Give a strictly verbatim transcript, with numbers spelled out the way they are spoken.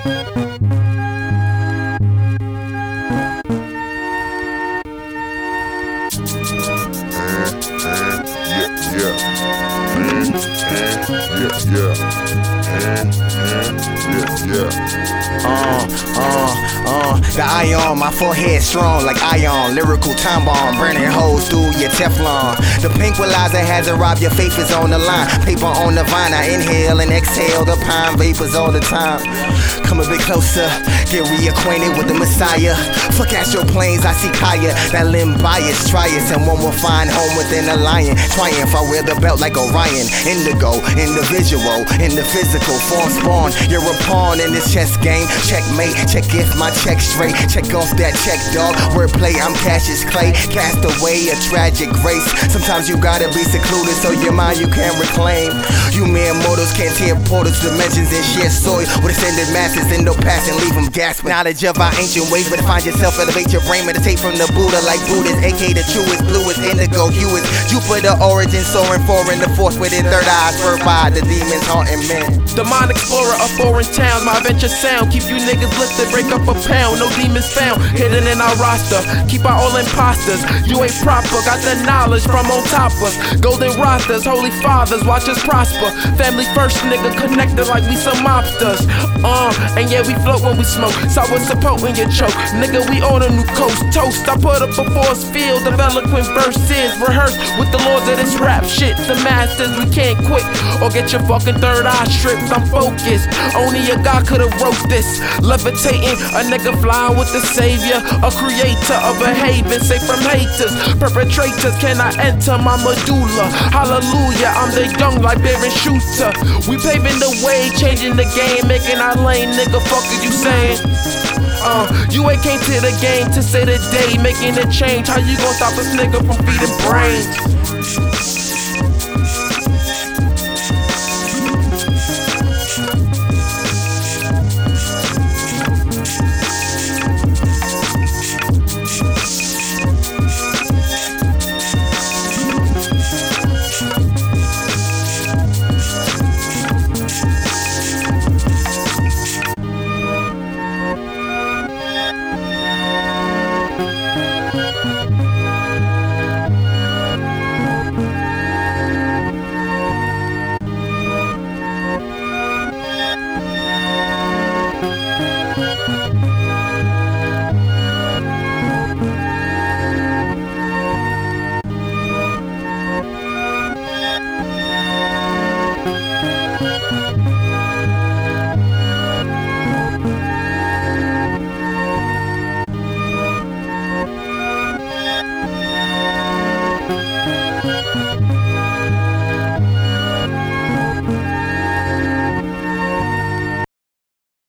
Uh, uh, uh, the ion, my forehead strong like ion. Lyrical time bomb, burning holes through your Teflon. The tranquilizer has arrived, your faith is on the line. Paper on the vine, I inhale and exhale the pine vapors all the time. Come a bit closer, get reacquainted with the Messiah. Fuck astral planes, I see Kaya. That limb bias, try it, and one will find home within a lion. Triumph, I wear the belt like Orion. Indigo, individual, in the physical form spawn. You're a pawn in this chess game. Checkmate, check if my check straight. Check off that check, dog. Wordplay, I'm Cassius Clay. Cast away a tragic grace. Sometimes you gotta be secluded so your mind you can't reclaim. You mere mortals can't tear portals, dimensions, and share soil with ascended masses in no past and leave them gasping. Knowledge of our ancient ways, but find yourself, elevate your brain, meditate from the Buddha like Buddhist, aka the truest, bluest, indigo, hue is Jupiter, origin, soaring, foreign, the fourth within third eyes, third by the demons haunting men. Demon explorer of foreign towns, my adventure sound keep you niggas lifted, break up a pound, no demons found, hidden in our roster, keep our all imposters, you ain't proper, got the knowledge from on top us, golden rosters, holy fathers, watch us prosper, family first nigga connected like we some mobsters, uh, and yeah we float when we smoke, sour support when you choke, nigga we on a new coast, toast, I put up a force field of eloquent verses, rehearse with the lords of this rap shit, the masters, we can't quit, or get your fucking third eye stripped, I'm focused, only a God could've wrote this, levitating, a nigga flying with the savior, a creator of a haven, safe from haters, perpetrators cannot enter my medulla, hallelujah, I'm the young Liberian shooter, we paving the way, changing the game, making our lane, nigga, fuck are you saying? Uh, you ain't came to the game to say the day, making a change, how you gon' stop this nigga from feeding brains?